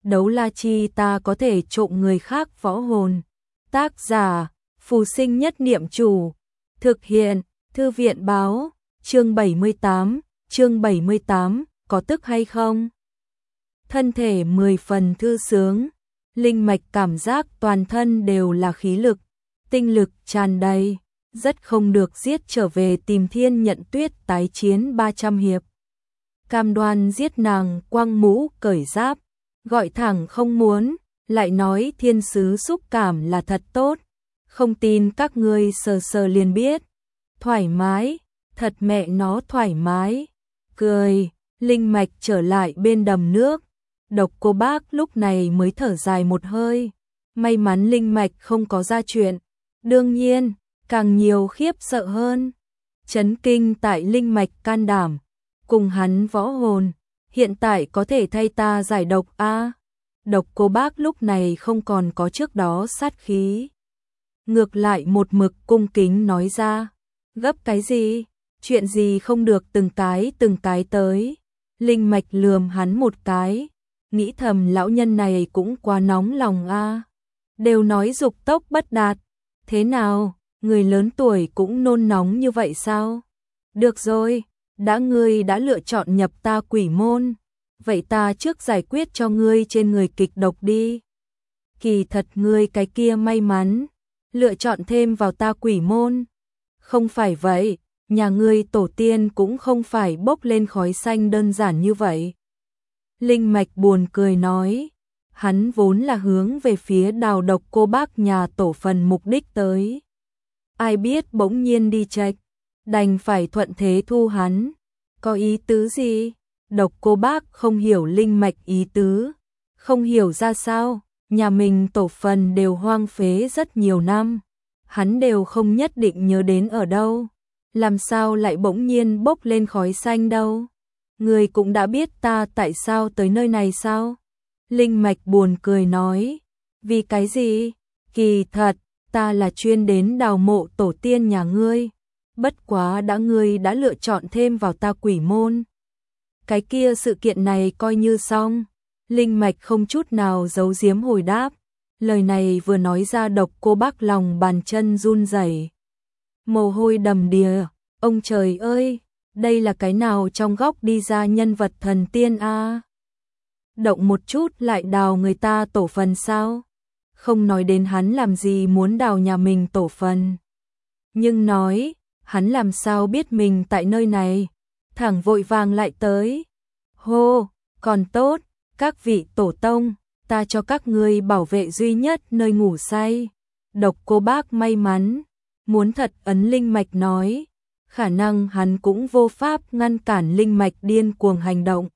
đấu la chi ta có thể trộm người khác võ hồn. Tác giả, Phù Sinh Nhất Niệm Chủ. Thực hiện, Thư viện báo, chương 78, có tức hay không? Thân thể 10 phần thư sướng, linh mạch cảm giác toàn thân đều là khí lực, tinh lực tràn đầy, rất không được giết trở về tìm Thiên Nhận Tuyết tái chiến 300 hiệp. Cam đoan giết nàng quăng mũ cởi giáp, gọi thẳng không muốn, lại nói thiên sứ xúc cảm là thật tốt, không tin các ngươi sờ sờ liền biết. Thoải mái, thật mẹ nó thoải mái. Cười, linh mạch trở lại bên đầm nước. Độc Cô Bác lúc này mới thở dài một hơi. May mắn linh mạch không có ra chuyện. Đương nhiên, càng nhiều khiếp sợ hơn. Chấn kinh tại linh mạch can đảm. Cùng hắn võ hồn, hiện tại có thể thay ta giải độc a. Độc Cô Bác lúc này không còn có trước đó sát khí. Ngược lại một mực cung kính nói ra. Gấp cái gì? Chuyện gì không được từng cái tới. Linh mạch lườm hắn một cái. Nghĩ thầm lão nhân này cũng quá nóng lòng a. Đều nói dục tốc bất đạt. Thế nào, người lớn tuổi cũng nôn nóng như vậy sao? Được rồi, ngươi đã lựa chọn nhập ta quỷ môn. Vậy ta trước giải quyết cho ngươi trên người kịch độc đi. Kỳ thật ngươi cái kia may mắn, lựa chọn thêm vào ta quỷ môn. Không phải vậy, nhà ngươi tổ tiên cũng không phải bốc lên khói xanh đơn giản như vậy. Linh mạch buồn cười nói, hắn vốn là hướng về phía Đào Độc Cô Bác nhà tổ phần mục đích tới. Ai biết bỗng nhiên đi chệch, đành phải thuận thế thu hắn. Có ý tứ gì? Độc Cô Bác không hiểu linh mạch ý tứ, không hiểu ra sao, nhà mình tổ phần đều hoang phế rất nhiều năm, hắn đều không nhất định nhớ đến ở đâu, làm sao lại bỗng nhiên bốc lên khói xanh đâu? Người cũng đã biết ta tại sao tới nơi này sao? Linh mạch buồn cười nói, vì cái gì? Kỳ thật, ta là chuyên đến đào mộ tổ tiên nhà ngươi, bất quá ngươi đã lựa chọn thêm vào ta quỷ môn. Cái kia sự kiện này coi như xong. Linh mạch không chút nào giấu giếm hồi đáp. Lời này vừa nói ra Độc Cô Bác lòng bàn chân run rẩy, mồ hôi đầm đìa. Ông trời ơi, đây là cái nào trong góc đi ra nhân vật thần tiên a? Động một chút lại đào người ta tổ phần sao? Không nói đến hắn làm gì muốn đào nhà mình tổ phần, nhưng nói hắn làm sao biết mình tại nơi này, thẳng vội vàng lại tới. Hô, còn tốt, các vị tổ tông, ta cho các ngươi bảo vệ duy nhất nơi ngủ say. Độc Cô Bác may mắn, muốn thật ấn linh mạch nói, khả năng hắn cũng vô pháp ngăn cản linh mạch điên cuồng hành động.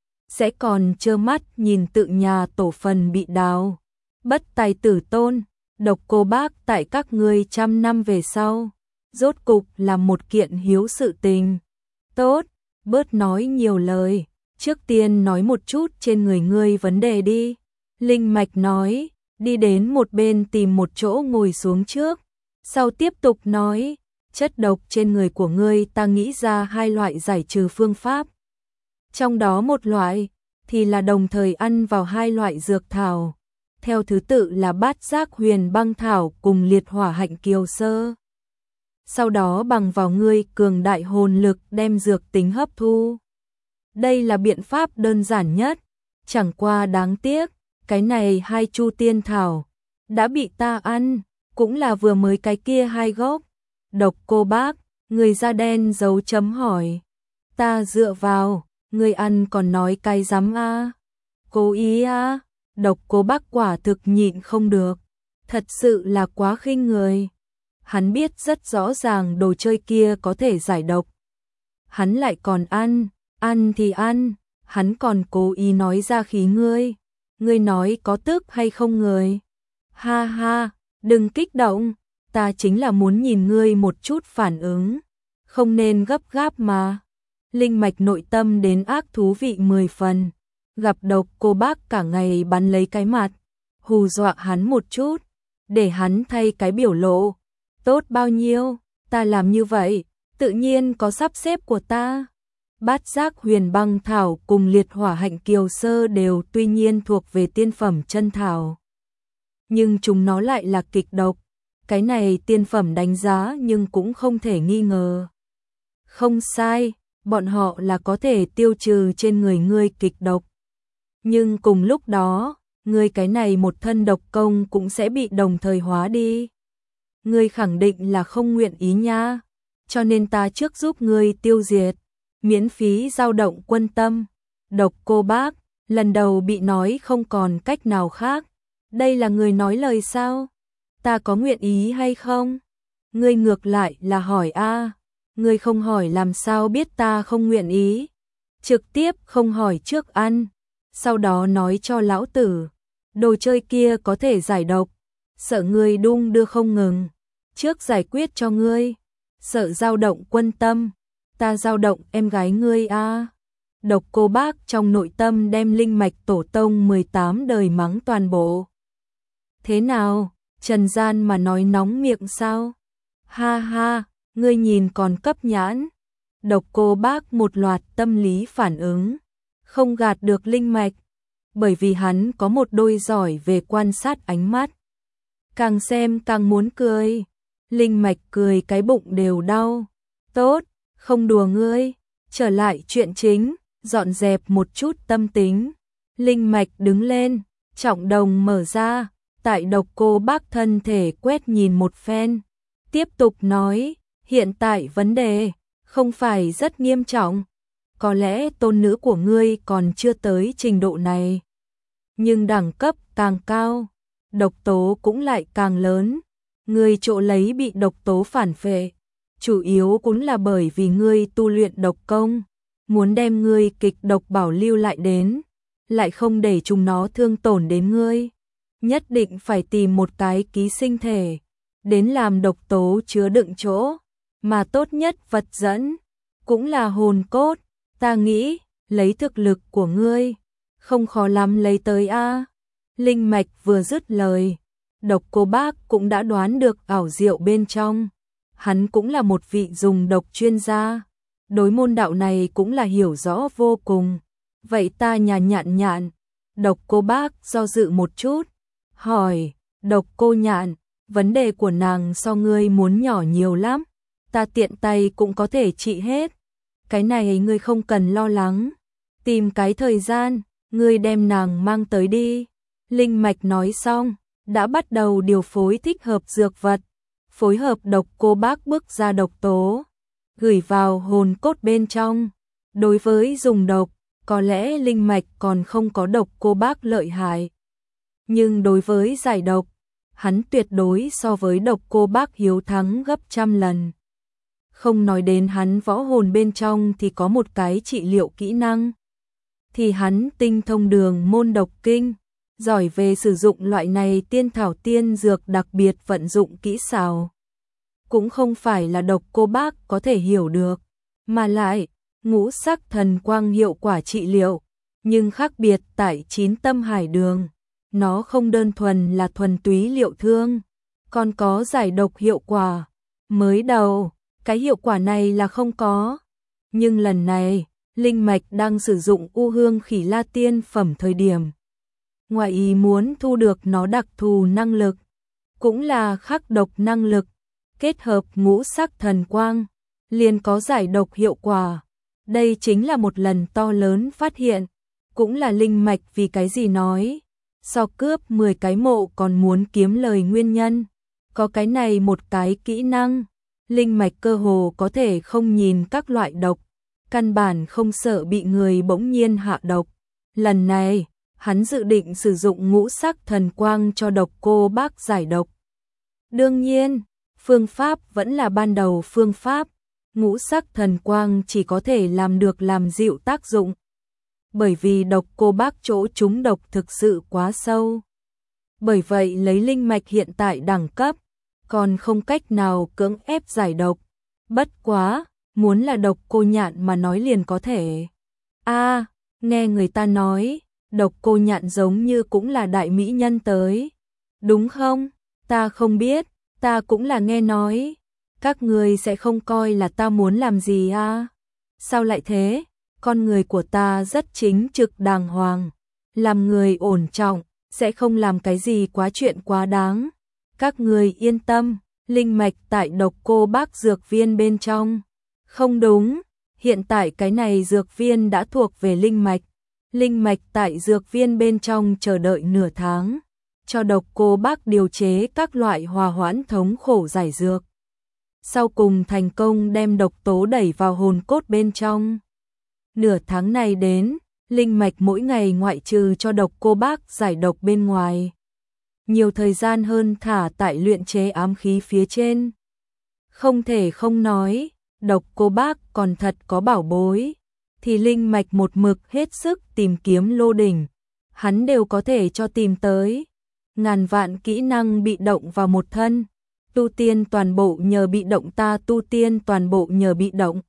Sẽ còn trơ mắt nhìn tự nhà tổ phần bị đào. Bất tài tử tôn, Độc Cô Bác tại các ngươi trăm năm về sau, rốt cục là một kiện hiếu sự tình. Tốt, bớt nói nhiều lời, trước tiên nói một chút trên người ngươi vấn đề đi. Linh mạch nói, đi đến một bên tìm một chỗ ngồi xuống trước, sau tiếp tục nói, chất độc trên người của ngươi ta nghĩ ra 2 loại giải trừ phương pháp. Trong đó một loại thì là đồng thời ăn vào 2 loại dược thảo, theo thứ tự là Bát Giác Huyền Băng Thảo cùng Liệt Hỏa Hạnh Kiều Sơ. Sau đó bằng vào ngươi cường đại hồn lực đem dược tính hấp thu. Đây là biện pháp đơn giản nhất, chẳng qua đáng tiếc, cái này 2 chu tiên thảo đã bị ta ăn, cũng là vừa mới cái kia 2 gốc. Độc Cô Bác, người da đen dấu chấm hỏi. Ta dựa vào, người ăn còn nói cái rắm a? Cố ý a? Độc Cô Bác quả thực nhịn không được, thật sự là quá khinh người. Hắn biết rất rõ ràng đồ chơi kia có thể giải độc, hắn lại còn ăn thì ăn, hắn còn cố ý nói ra khí ngươi nói có tức hay không người? Ha ha, đừng kích động, ta chính là muốn nhìn ngươi một chút phản ứng, không nên gấp gáp mà. Linh mạch nội tâm đến ác thú vị 10 phần, gặp Độc Cô Bác cả ngày bắn lấy cái mặt, hù dọa hắn một chút, để hắn thay cái biểu lộ. Tốt bao nhiêu, ta làm như vậy, tự nhiên có sắp xếp của ta. Bát giác huyền băng thảo cùng liệt hỏa hạnh kiều sơ đều tuy nhiên thuộc về tiên phẩm chân thảo. Nhưng chúng nó lại là kịch độc. Cái này tiên phẩm đánh giá nhưng cũng không thể nghi ngờ. Không sai, bọn họ là có thể tiêu trừ trên người ngươi kịch độc. Nhưng cùng lúc đó, ngươi cái này một thân độc công cũng sẽ bị đồng thời hóa đi. Ngươi khẳng định là không nguyện ý nha, cho nên ta trước giúp ngươi tiêu diệt, miễn phí dao động quân tâm. Độc Cô Bác, lần đầu bị nói không còn cách nào khác. Đây là người nói lời sao? Ta có nguyện ý hay không? Ngươi ngược lại là hỏi a, ngươi không hỏi làm sao biết ta không nguyện ý? Trực tiếp không hỏi trước ăn, sau đó nói cho lão tử, đồ chơi kia có thể giải độc, sợ ngươi đung đưa không ngừng, trước giải quyết cho ngươi, sợ dao động quân tâm, ta dao động em gái ngươi a. Độc Cô Bác trong nội tâm đem linh mạch tổ tông 18 đời mắng toàn bộ. Thế nào, trần gian mà nói nóng miệng sao? Ha ha, ngươi nhìn còn cấp nhãn. Độc Cô Bác một loạt tâm lý phản ứng, không gạt được linh mạch, bởi vì hắn có một đôi giỏi về quan sát ánh mắt. Càng xem càng muốn cười, linh mạch cười cái bụng đều đau. Tốt, không đùa ngươi, trở lại chuyện chính, dọn dẹp một chút tâm tính. Linh mạch đứng lên, trọng đồng mở ra, tại Độc Cô Bác thân thể quét nhìn một phen, tiếp tục nói, hiện tại vấn đề không phải rất nghiêm trọng, có lẽ tôn nữ của ngươi còn chưa tới trình độ này, nhưng đẳng cấp càng cao, độc tố cũng lại càng lớn, ngươi chỗ lấy bị độc tố phản phệ, chủ yếu cũng là bởi vì ngươi tu luyện độc công, muốn đem ngươi kịch độc bảo lưu lại đến, lại không để chúng nó thương tổn đến ngươi, nhất định phải tìm một cái ký sinh thể đến làm độc tố chứa đựng chỗ, mà tốt nhất vật dẫn cũng là hồn cốt, ta nghĩ lấy thực lực của ngươi không khó lắm lấy tới a. Linh mạch vừa dứt lời, Độc Cô Bác cũng đã đoán được ảo diệu bên trong, hắn cũng là một vị dùng độc chuyên gia, đối môn đạo này cũng là hiểu rõ vô cùng. Vậy ta nhạn. Độc Cô Bác do dự một chút, hỏi, Độc Cô Nhạn, vấn đề của nàng so ngươi muốn nhỏ nhiều lắm, ta tiện tay cũng có thể trị hết. Cái này ngươi không cần lo lắng, tìm cái thời gian, ngươi đem nàng mang tới đi. Linh mạch nói xong, đã bắt đầu điều phối thích hợp dược vật, phối hợp Độc Cô Bác bức ra độc tố, gửi vào hồn cốt bên trong. Đối với dùng độc, có lẽ linh mạch còn không có Độc Cô Bác lợi hại, nhưng đối với giải độc, hắn tuyệt đối so với Độc Cô Bác hiếu thắng gấp trăm lần. Không nói đến hắn võ hồn bên trong thì có một cái trị liệu kỹ năng, thì hắn tinh thông đường môn độc kinh, giỏi về sử dụng loại này tiên thảo tiên dược đặc biệt vận dụng kỹ xảo. Cũng không phải là Độc Cô Bác có thể hiểu được, mà lại, ngũ sắc thần quang hiệu quả trị liệu, nhưng khác biệt tại 9 tâm hải đường. Nó không đơn thuần là thuần túy liệu thương, còn có giải độc hiệu quả. Mới đầu, cái hiệu quả này là không có. Nhưng lần này, linh mạch đang sử dụng u hương khỉ la tiên phẩm thời điểm, ngoài ý muốn thu được nó đặc thù năng lực, cũng là khắc độc năng lực, kết hợp ngũ sắc thần quang, liền có giải độc hiệu quả. Đây chính là một lần to lớn phát hiện, cũng là linh mạch vì cái gì nói, so cướp 10 cái mộ còn muốn kiếm lời nguyên nhân. Có cái này một cái kỹ năng, linh mạch cơ hồ có thể không nhìn các loại độc, căn bản không sợ bị người bỗng nhiên hạ độc. Lần này, hắn dự định sử dụng ngũ sắc thần quang cho Độc Cô Bác giải độc. Đương nhiên, phương pháp vẫn là ban đầu phương pháp, ngũ sắc thần quang chỉ có thể làm được làm dịu tác dụng. Bởi vì Độc Cô Bác chỗ trúng độc thực sự quá sâu. Bởi vậy lấy linh mạch hiện tại đẳng cấp, còn không cách nào cưỡng ép giải độc. Bất quá, muốn là Độc Cô Nhạn mà nói liền có thể. Nghe người ta nói, Độc Cô Nhạn giống như cũng là đại mỹ nhân tới. Đúng không? Ta không biết, ta cũng là nghe nói. Các người sẽ không coi là ta muốn làm gì à? Sao lại thế? con người của ta rất chính trực đàng hoàng, làm người ổn trọng, sẽ không làm cái gì quá chuyện quá đáng. Các người yên tâm, linh mạch tại Độc Cô Bác dược viên bên trong. Không đúng, hiện tại cái này dược viên đã thuộc về linh mạch. Linh mạch tại dược viên bên trong chờ đợi nửa tháng, cho Độc Cô Bác điều chế các loại hòa hoãn thống khổ giải dược. Sau cùng thành công đem độc tố đẩy vào hồn cốt bên trong. Nửa tháng này đến, linh mạch mỗi ngày ngoại trừ cho Độc Cô Bác giải độc bên ngoài, nhiều thời gian hơn thả tại luyện chế ám khí phía trên. Không thể không nói, Độc Cô Bác còn thật có bảo bối, thì linh mạch một mực hết sức tìm kiếm lô đỉnh, hắn đều có thể cho tìm tới. Ngàn vạn kỹ năng bị động vào một thân, tu tiên toàn bộ nhờ bị động, ta tu tiên toàn bộ nhờ bị động.